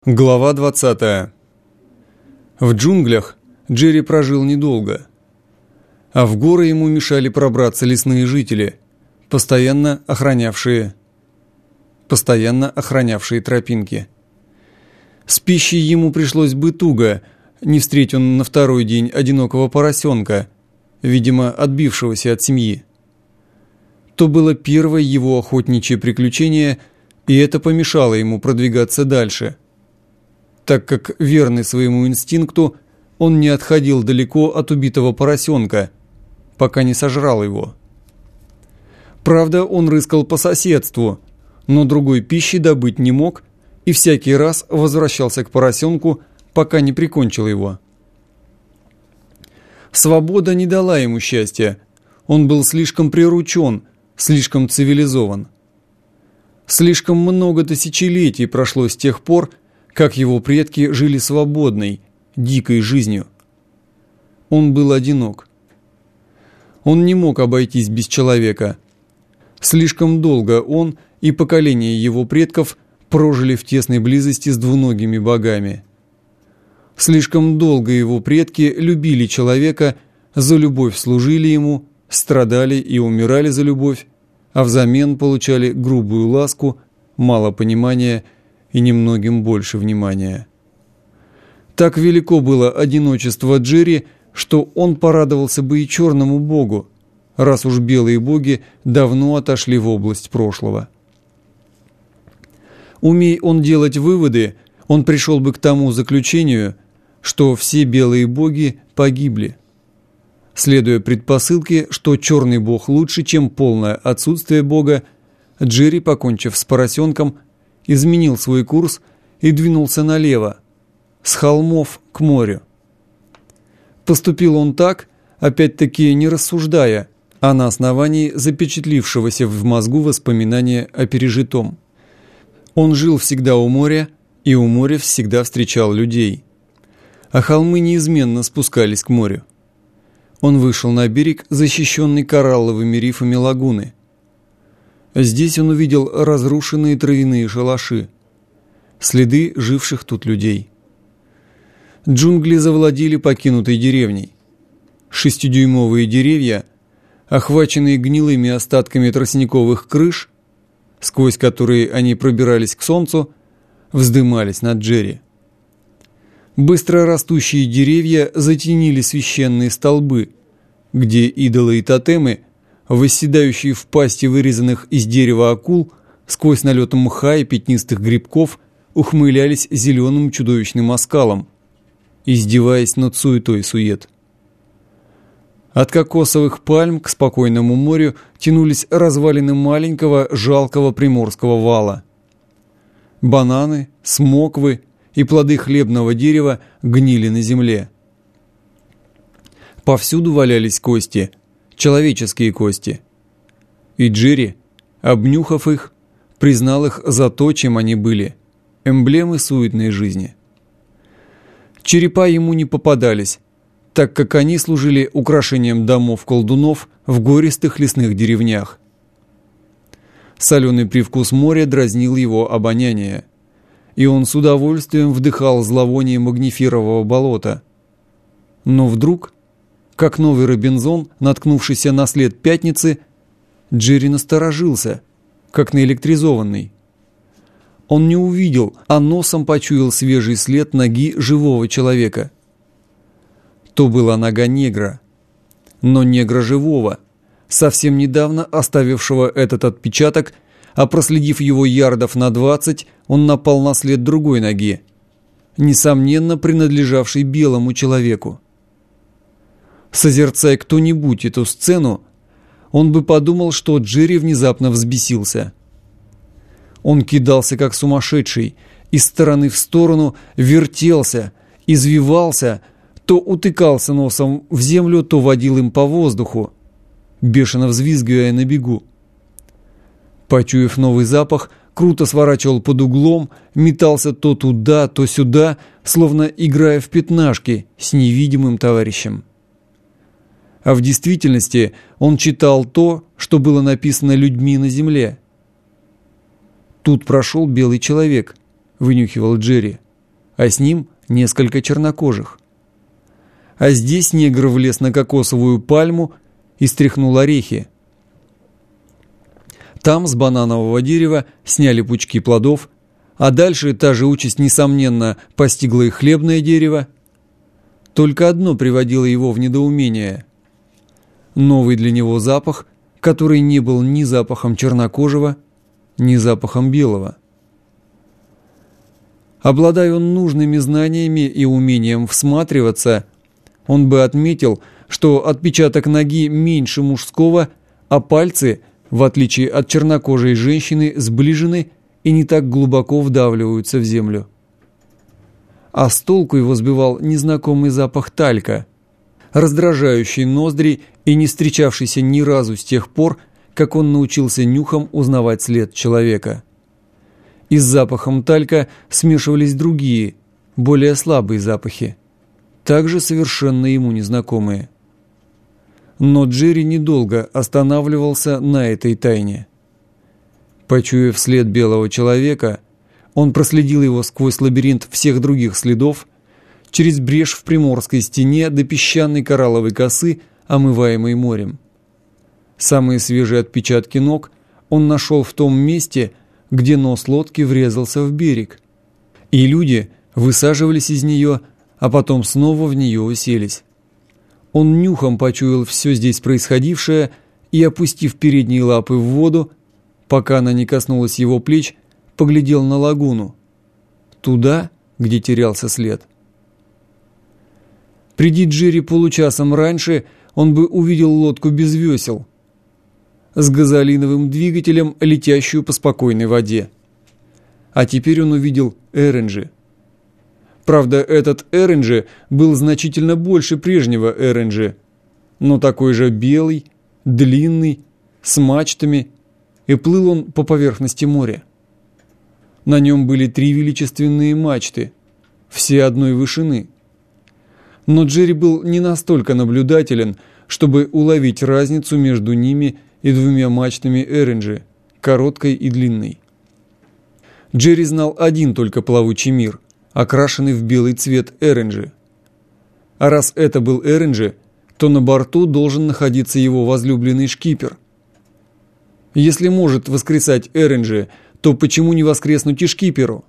Глава 20. В джунглях Джерри прожил недолго, а в горы ему мешали пробраться лесные жители, постоянно охранявшие тропинки. С пищей ему пришлось бы туго, не встретив он на второй день одинокого поросенка, видимо, отбившегося от семьи. То было первое его охотничье приключение, и это помешало ему продвигаться дальше, так как, верный своему инстинкту, он не отходил далеко от убитого поросенка, пока не сожрал его. Правда, он рыскал по соседству, но другой пищи добыть не мог и всякий раз возвращался к поросенку, пока не прикончил его. Свобода не дала ему счастья, он был слишком приручен, слишком цивилизован. Слишком много тысячелетий прошло с тех пор, как его предки жили свободной, дикой жизнью. Он был одинок. Он не мог обойтись без человека. Слишком долго он и поколения его предков прожили в тесной близости с двуногими богами. Слишком долго его предки любили человека, за любовь служили ему, страдали и умирали за любовь, а взамен получали грубую ласку, мало понимания и немногим больше внимания. Так велико было одиночество Джерри, что он порадовался бы и черному богу, раз уж белые боги давно отошли в область прошлого. Умей он делать выводы, он пришел бы к тому заключению, что все белые боги погибли. Следуя предпосылке, что черный бог лучше, чем полное отсутствие бога, Джерри, покончив с поросенком, изменил свой курс и двинулся налево, с холмов к морю. Поступил он так, опять-таки не рассуждая, а на основании запечатлившегося в мозгу воспоминания о пережитом. Он жил всегда у моря, и у моря всегда встречал людей. А холмы неизменно спускались к морю. Он вышел на берег, защищенный коралловыми рифами лагуны. Здесь он увидел разрушенные травяные шалаши, следы живших тут людей. Джунгли завладели покинутой деревней. 6-дюймовые деревья, охваченные гнилыми остатками тростниковых крыш, сквозь которые они пробирались к солнцу, вздымались над Джерри. Быстро растущие деревья затенили священные столбы, где идолы и тотемы, восседающие в пасти вырезанных из дерева акул, сквозь налет мха и пятнистых грибков, ухмылялись зеленым чудовищным оскалом, издеваясь над суетой сует. От кокосовых пальм к спокойному морю тянулись развалины маленького жалкого приморского вала. Бананы, смоквы и плоды хлебного дерева гнили на земле. Повсюду валялись кости, человеческие кости. И Джерри, обнюхав их, признал их за то, чем они были – эмблемы суетной жизни. Черепа ему не попадались, так как они служили украшением домов колдунов в гористых лесных деревнях. Соленый привкус моря дразнил его обоняние, и он с удовольствием вдыхал зловоние магнифирового болота. Но вдруг, как новый Робинзон, наткнувшийся на след пятницы, Джерри насторожился, как наэлектризованный. Он не увидел, а носом почуял свежий след ноги живого человека. То была нога негра, но негра живого, совсем недавно оставившего этот отпечаток, а проследив его ярдов на 20, он напал на след другой ноги, несомненно принадлежавшей белому человеку. Созерцая кто-нибудь эту сцену, он бы подумал, что Джерри внезапно взбесился. Он кидался как сумасшедший, из стороны в сторону вертелся, извивался, то утыкался носом в землю, то водил им по воздуху, бешено взвизгивая на бегу. Почуяв новый запах, круто сворачивал под углом, метался то туда, то сюда, словно играя в пятнашки с невидимым товарищем. А в действительности он читал то, что было написано людьми на земле. «Тут прошел белый человек», — вынюхивал Джерри. а с ним несколько чернокожих. А здесь негр влез на кокосовую пальму и стряхнул орехи. Там с бананового дерева сняли пучки плодов, а дальше та же участь, несомненно, постигла и хлебное дерево. Только одно приводило его в недоумение. Новый для него запах, который не был ни запахом чернокожего, ни запахом белого. Обладая он нужными знаниями и умением всматриваться, он бы отметил, что отпечаток ноги меньше мужского, а пальцы, в отличие от чернокожей женщины, сближены и не так глубоко вдавливаются в землю. А с толку его сбивал незнакомый запах талька, раздражающий ноздри и не встречавшийся ни разу с тех пор, как он научился нюхом узнавать след человека. И с запахом талька смешивались другие, более слабые запахи, также совершенно ему незнакомые. Но Джерри недолго останавливался на этой тайне. Почуяв след белого человека, он проследил его сквозь лабиринт всех других следов, через брешь в приморской стене до песчаной коралловой косы, омываемой морем. Самые свежие отпечатки ног он нашел в том месте, где нос лодки врезался в берег, и люди высаживались из нее, а потом снова в нее уселись. Он нюхом почуял все здесь происходившее и, опустив передние лапы в воду, пока она не коснулась его плеч, поглядел на лагуну, туда, где терялся след. Приди Джерри получасом раньше, он бы увидел лодку без весел, с газолиновым двигателем, летящую по спокойной воде. А теперь он увидел Эренджи. Правда, этот Эренджи был значительно больше прежнего Эренджи, но такой же белый, длинный, с мачтами, и плыл он по поверхности моря. На нем были 3 величественные мачты, все одной вышины. Но Джерри был не настолько наблюдателен, чтобы уловить разницу между ними и 2 мачтами Эренджи, короткой и длинной. Джерри знал один только плавучий мир, окрашенный в белый цвет Эренджи. А раз это был Эренджи, то на борту должен находиться его возлюбленный шкипер. Если может воскресать Эренджи, то почему не воскреснуть и шкиперу?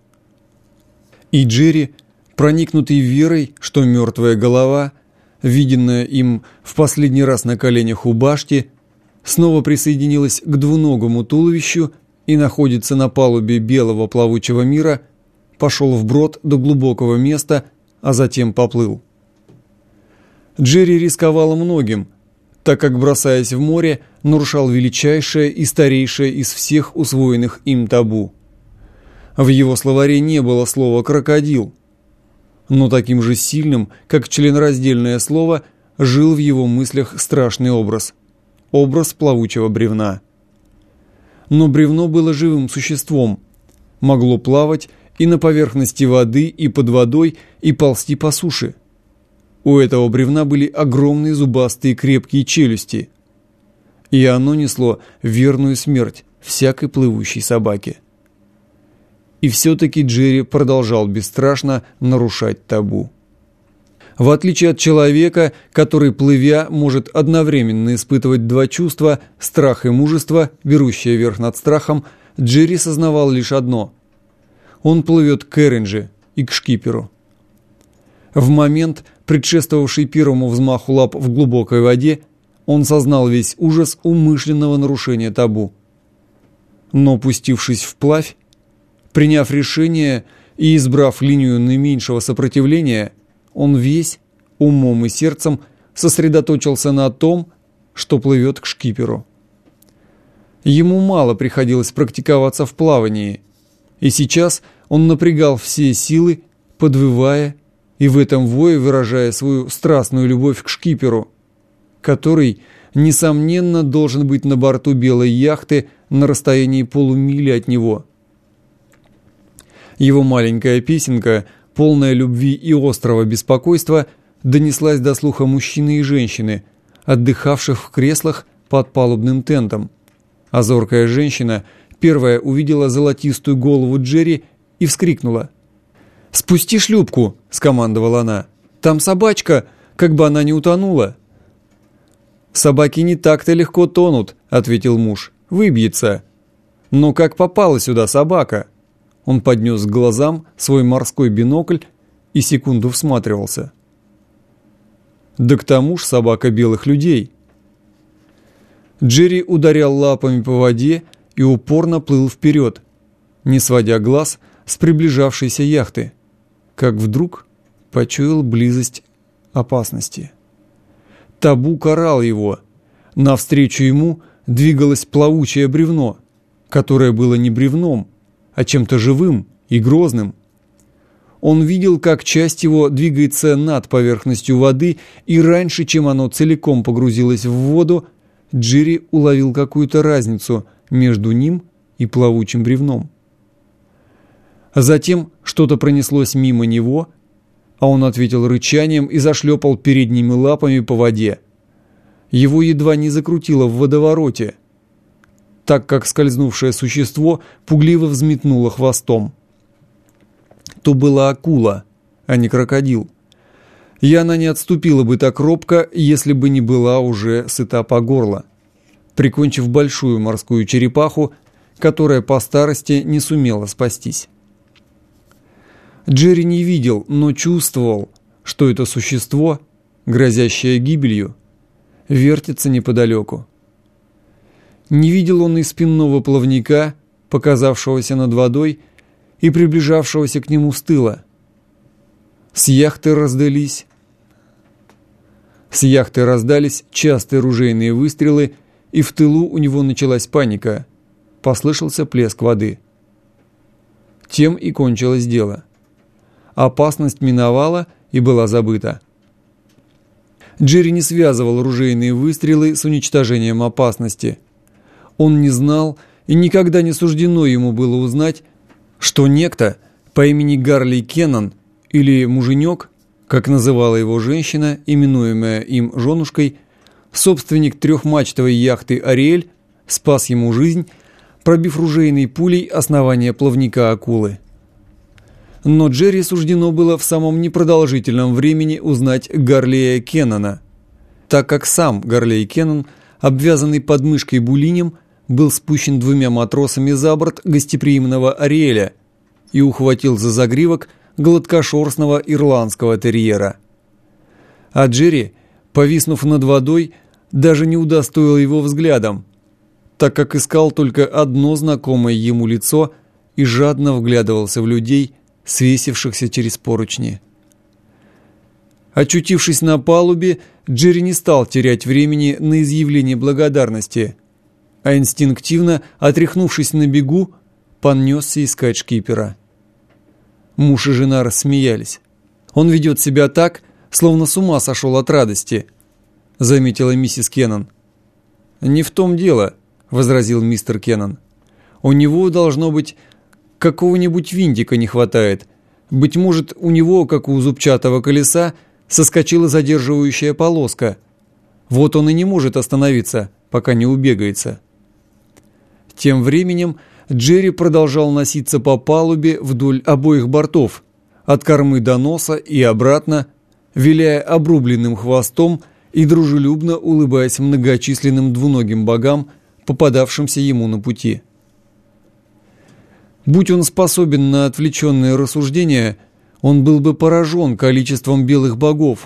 И Джерри, проникнутый верой, что мертвая голова, виденная им в последний раз на коленях у башти, снова присоединилась к двуногому туловищу и находится на палубе белого плавучего мира, пошел вброд до глубокого места, а затем поплыл. Джерри рисковал многим, так как, бросаясь в море, нарушал величайшее и старейшее из всех усвоенных им табу. В его словаре не было слова «крокодил», но таким же сильным, как членораздельное слово, жил в его мыслях страшный образ плавучего бревна. Но бревно было живым существом, могло плавать и на поверхности воды, и под водой, и ползти по суше. У этого бревна были огромные зубастые крепкие челюсти, и оно несло верную смерть всякой плывущей собаке. И все-таки Джерри продолжал бесстрашно нарушать табу. В отличие от человека, который, плывя, может одновременно испытывать 2 чувства – страх и мужество, берущее верх над страхом, Джерри сознавал лишь одно – он плывет к Эренджи и к шкиперу. В момент, предшествовавший первому взмаху лап в глубокой воде, он сознал весь ужас умышленного нарушения табу. Но, пустившись вплавь, приняв решение и избрав линию наименьшего сопротивления, он весь, умом и сердцем, сосредоточился на том, что плывет к шкиперу. Ему мало приходилось практиковаться в плавании, и сейчас он напрягал все силы, подвывая и в этом вое выражая свою страстную любовь к шкиперу, который, несомненно, должен быть на борту белой яхты на расстоянии полумили от него. Его маленькая песенка, полная любви и острого беспокойства, донеслась до слуха мужчины и женщины, отдыхавших в креслах под палубным тентом. А зоркая женщина первая увидела золотистую голову Джерри и вскрикнула: «Спусти шлюпку!» — скомандовала она. «Там собачка, как бы она не утонула!» «Собаки не так-то легко тонут», — ответил муж. «Выбьется». «Но как попала сюда собака?» Он поднес к глазам свой морской бинокль и секунду всматривался. «Да к тому ж собака белых людей». Джерри ударял лапами по воде и упорно плыл вперед, не сводя глаз с приближавшейся яхты, как вдруг почуял близость опасности. Табу карал его. Навстречу ему двигалось плавучее бревно, которое было не бревном, а чем-то живым и грозным. Он видел, как часть его двигается над поверхностью воды, и раньше, чем оно целиком погрузилось в воду, Джерри уловил какую-то разницу между ним и плавучим бревном. Затем что-то пронеслось мимо него, а он ответил рычанием и зашлепал передними лапами по воде. Его едва не закрутило в водовороте, так как скользнувшее существо пугливо взметнуло хвостом. То была акула, а не крокодил. И она не отступила бы так робко, если бы не была уже сыта по горло, прикончив большую морскую черепаху, которая по старости не сумела спастись. Джерри не видел, но чувствовал, что это существо, грозящее гибелью, вертится неподалеку. Не видел он и спинного плавника, показавшегося над водой и приближавшегося к нему с тыла. С яхты раздались частые ружейные выстрелы, и в тылу у него началась паника. Послышался плеск воды. Тем и кончилось дело. Опасность миновала и была забыта. Джерри не связывал ружейные выстрелы с уничтожением опасности. Он не знал, и никогда не суждено ему было узнать, что некто по имени Гарли Кеннон, или муженек, как называла его женщина, именуемая им женушкой, собственник трехмачтовой яхты «Ариэль», спас ему жизнь, пробив ружейной пулей основание плавника акулы. Но Джерри суждено было в самом непродолжительном времени узнать Гарлея Кеннона, так как сам Гарлей Кеннон, обвязанный подмышкой булинем, был спущен двумя матросами за борт гостеприимного «Ариэля» и ухватил за загривок гладкошерстного ирландского терьера. А Джерри, повиснув над водой, даже не удостоил его взглядом, так как искал только одно знакомое ему лицо и жадно вглядывался в людей, свесившихся через поручни. Очутившись на палубе, Джерри не стал терять времени на изъявление благодарности, а инстинктивно, отряхнувшись на бегу, понесся искать шкипера. Муж и жена рассмеялись. «Он ведет себя так, словно с ума сошел от радости», — заметила миссис Кеннон. «Не в том дело», — возразил мистер Кеннон. «У него, должно быть, какого-нибудь винтика не хватает. Быть может, у него, как у зубчатого колеса, соскочила задерживающая полоска. Вот он и не может остановиться, пока не убегается». Тем временем Джерри продолжал носиться по палубе вдоль обоих бортов, от кормы до носа и обратно, виляя обрубленным хвостом и дружелюбно улыбаясь многочисленным двуногим богам, попадавшимся ему на пути. Будь он способен на отвлеченные рассуждения, он был бы поражен количеством белых богов.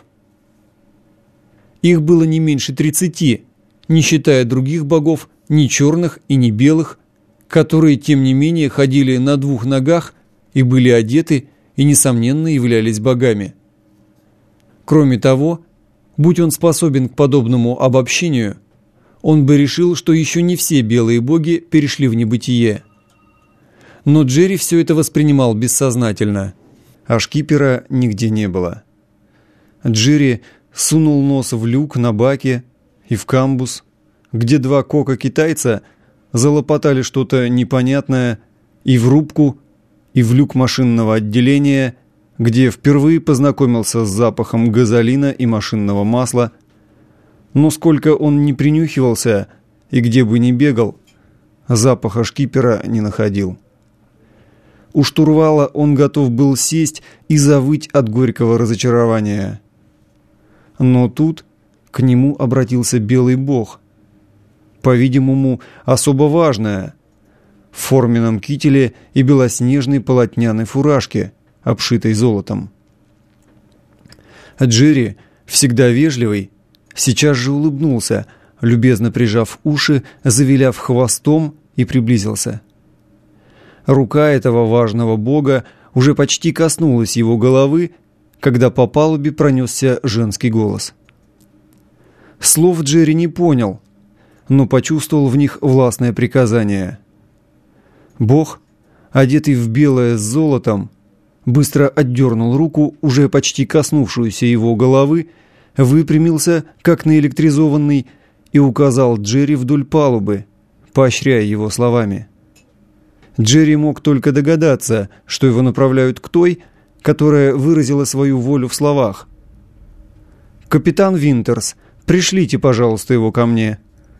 Их было не меньше 30, не считая других богов, ни черных и ни белых, которые, тем не менее, ходили на двух ногах и были одеты и, несомненно, являлись богами. Кроме того, будь он способен к подобному обобщению, он бы решил, что еще не все белые боги перешли в небытие. Но Джерри все это воспринимал бессознательно, а шкипера нигде не было. Джерри сунул нос в люк на баке и в камбуз, где два кока-китайца залопотали что-то непонятное, и в рубку, и в люк машинного отделения, где впервые познакомился с запахом газолина и машинного масла. Но сколько он ни принюхивался и где бы ни бегал, запаха шкипера не находил. У штурвала он готов был сесть и завыть от горького разочарования. Но тут к нему обратился белый бог, по-видимому, особо важное, в форменном кителе и белоснежной полотняной фуражке, обшитой золотом. Джерри, всегда вежливый, сейчас же улыбнулся, любезно прижав уши, завиляв хвостом и приблизился. Рука этого важного бога уже почти коснулась его головы, когда по палубе пронесся женский голос. Слов Джерри не понял, но почувствовал в них властное приказание. Бог, одетый в белое с золотом, быстро отдернул руку, уже почти коснувшуюся его головы, выпрямился, как наэлектризованный, и указал Джерри вдоль палубы, поощряя его словами. Джерри мог только догадаться, что его направляют к той, которая выразила свою волю в словах. «Капитан Винтерс, пришлите, пожалуйста, его ко мне».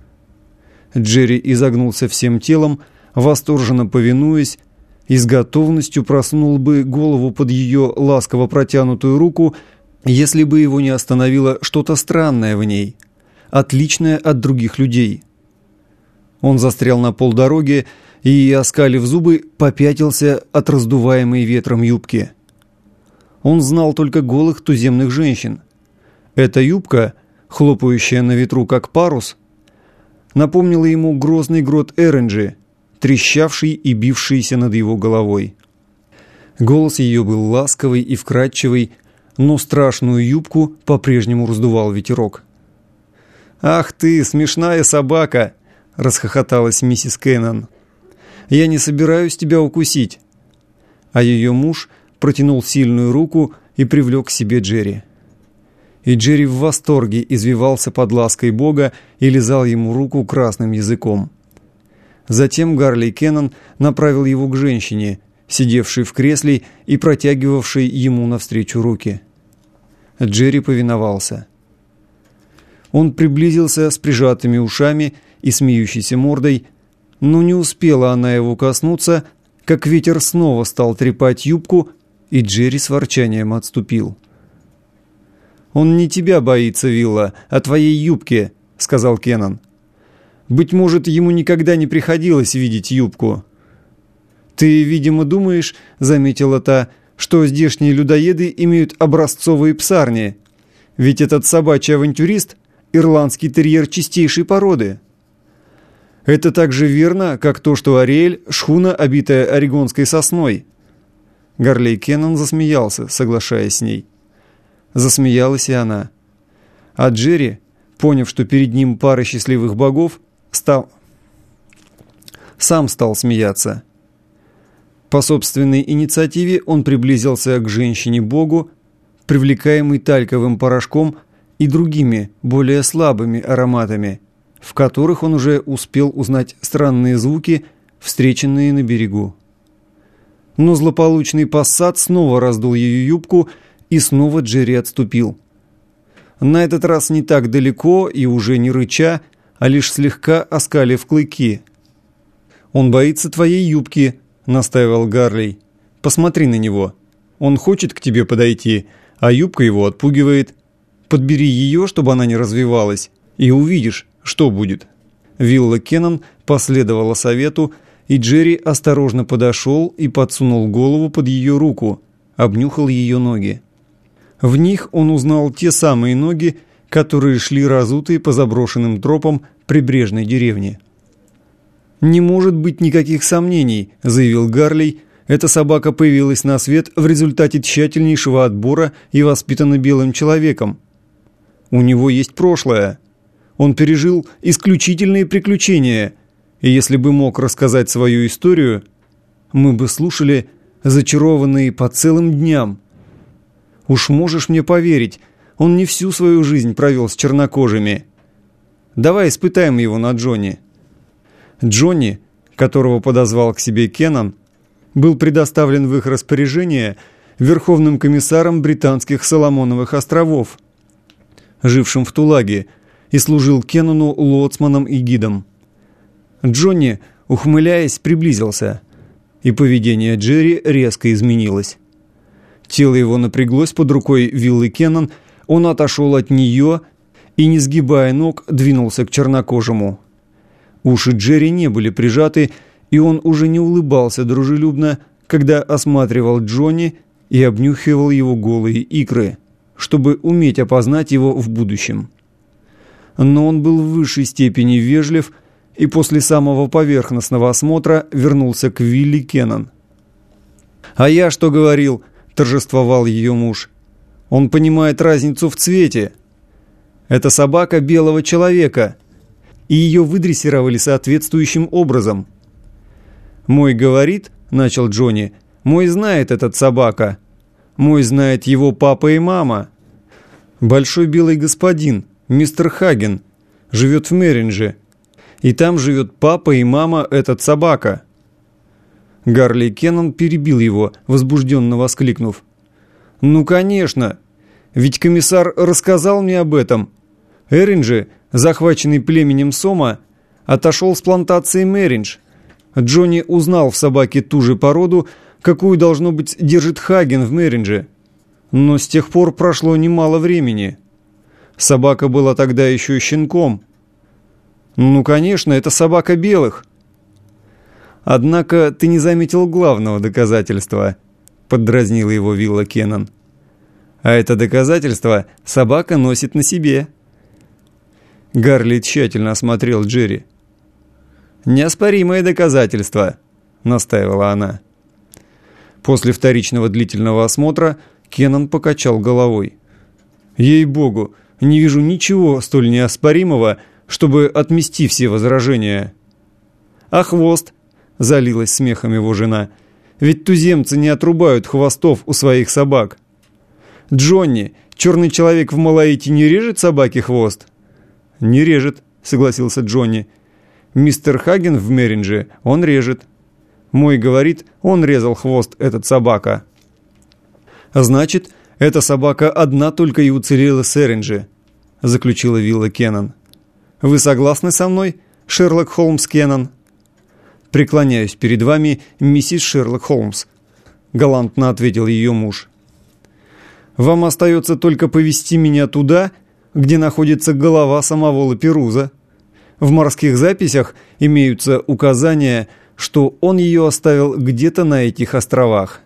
Джерри изогнулся всем телом, восторженно повинуясь, и с готовностью просунул бы голову под ее ласково протянутую руку, если бы его не остановило что-то странное в ней, отличное от других людей. Он застрял на полдороги и, оскалив зубы, попятился от раздуваемой ветром юбки. Он знал только голых туземных женщин. Эта юбка, хлопающая на ветру как парус, напомнила ему грозный грот Эренджи, трещавший и бившийся над его головой. Голос ее был ласковый и вкрадчивый, но страшную юбку по-прежнему раздувал ветерок. «Ах ты, смешная собака!» — расхохоталась миссис Кеннон. «Я не собираюсь тебя укусить». А ее муж протянул сильную руку и привлек к себе Джерри. И Джерри в восторге извивался под лаской Бога и лизал ему руку красным языком. Затем Гарли Кеннон направил его к женщине, сидевшей в кресле и протягивавшей ему навстречу руки. Джерри повиновался. Он приблизился с прижатыми ушами и смеющейся мордой, но не успела она его коснуться, как ветер снова стал трепать юбку, и Джерри с ворчанием отступил. «Он не тебя боится, Вилла, а твоей юбки», — сказал Кеннон. «Быть может, ему никогда не приходилось видеть юбку». «Ты, видимо, думаешь, — заметила та, — что здешние людоеды имеют образцовые псарни. Ведь этот собачий авантюрист — ирландский терьер чистейшей породы». «Это так же верно, как то, что Ариэль — шхуна, обитая орегонской сосной». Гарлей Кеннон засмеялся, соглашаясь с ней. Засмеялась и она. А Джерри, поняв, что перед ним пара счастливых богов, сам стал смеяться. По собственной инициативе он приблизился к женщине-богу, привлекаемый тальковым порошком и другими, более слабыми ароматами, в которых он уже успел узнать странные звуки, встреченные на берегу. Но злополучный пассат снова раздул ее юбку, и снова Джерри отступил. На этот раз не так далеко и уже не рыча, а лишь слегка оскалив клыки. «Он боится твоей юбки», — настаивал Гарлей. «Посмотри на него. Он хочет к тебе подойти, а юбка его отпугивает. Подбери ее, чтобы она не развивалась, и увидишь, что будет». Вилла Кеннон последовала совету, и Джерри осторожно подошел и подсунул голову под ее руку, обнюхал ее ноги. В них он узнал те самые ноги, которые шли разутые по заброшенным тропам прибрежной деревни. «Не может быть никаких сомнений», — заявил Гарлей. «Эта собака появилась на свет в результате тщательнейшего отбора и воспитана белым человеком. У него есть прошлое. Он пережил исключительные приключения, и если бы мог рассказать свою историю, мы бы слушали, зачарованные по целым дням. Уж можешь мне поверить, он не всю свою жизнь провел с чернокожими. Давай испытаем его на Джонни». Джонни, которого подозвал к себе Кеннон, был предоставлен в их распоряжение верховным комиссаром британских Соломоновых островов, жившим в Тулаге, и служил Кеннону лоцманом и гидом. Джонни, ухмыляясь, приблизился. и поведение Джерри резко изменилось. Тело его напряглось под рукой виллы Кеннон, он отошел от нее и, не сгибая ног, двинулся к чернокожему. Уши Джерри не были прижаты, и он уже не улыбался дружелюбно, когда осматривал Джонни и обнюхивал его голые икры, чтобы уметь опознать его в будущем. Но он был в высшей степени вежлив и после самого поверхностного осмотра вернулся к Вилли Кеннон. «А я что говорил?» – торжествовал ее муж. «Он понимает разницу в цвете. Это собака белого человека, и ее выдрессировали соответствующим образом». «Мой говорит», – начал Джонни, – «мой знает этот собака. Мой знает его папа и мама. Большой белый господин, мистер Хаген, живет в Мерридже, и там живет папа и мама этот собака». Гарли Кеннон перебил его, возбужденно воскликнув: «Ну, конечно! Ведь комиссар рассказал мне об этом. Эринджи, захваченный племенем Сома, отошел с плантации Мерридж. Джонни узнал в собаке ту же породу, какую, должно быть, держит Хаген в Мерридже. Но с тех пор прошло немало времени. Собака была тогда еще щенком. Ну, конечно, это собака белых». «Однако ты не заметил главного доказательства», — поддразнила его вилла Кеннон. «А это доказательство собака носит на себе». Гарли тщательно осмотрел Джерри. «Неоспоримое доказательство», — настаивала она. После вторичного длительного осмотра Кеннон покачал головой. «Ей-богу, не вижу ничего столь неоспоримого, чтобы отмести все возражения». «А хвост?» — залилась смехом его жена. «Ведь туземцы не отрубают хвостов у своих собак. Джонни, черный человек в Малаите не режет собаке хвост?» «Не режет», — согласился Джонни. «Мистер Хаген в Мерридже, он режет. Мой говорит, он резал хвост, этот собака». «Значит, эта собака одна только и уцелела с Эринджи», — заключила вилла Кеннон. «Вы согласны со мной, Шерлок Холмс Кеннон?» «Преклоняюсь перед вами, миссис Шерлок Холмс», — галантно ответил ее муж. «Вам остается только повести меня туда, где находится голова самого Лаперуза. В морских записях имеются указания, что он ее оставил где-то на этих островах».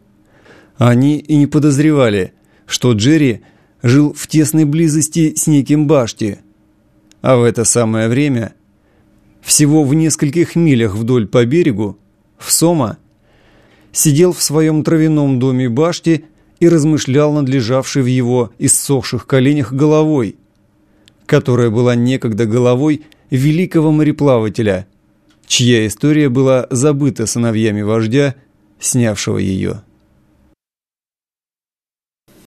Они и не подозревали, что Джерри жил в тесной близости с неким Башти, а в это самое время, всего в нескольких милях вдоль по берегу, в Сома, сидел в своем травяном доме Башти и размышлял над лежавшей в его иссохших коленях головой, которая была некогда головой великого мореплавателя, чья история была забыта сыновьями вождя, снявшего ее.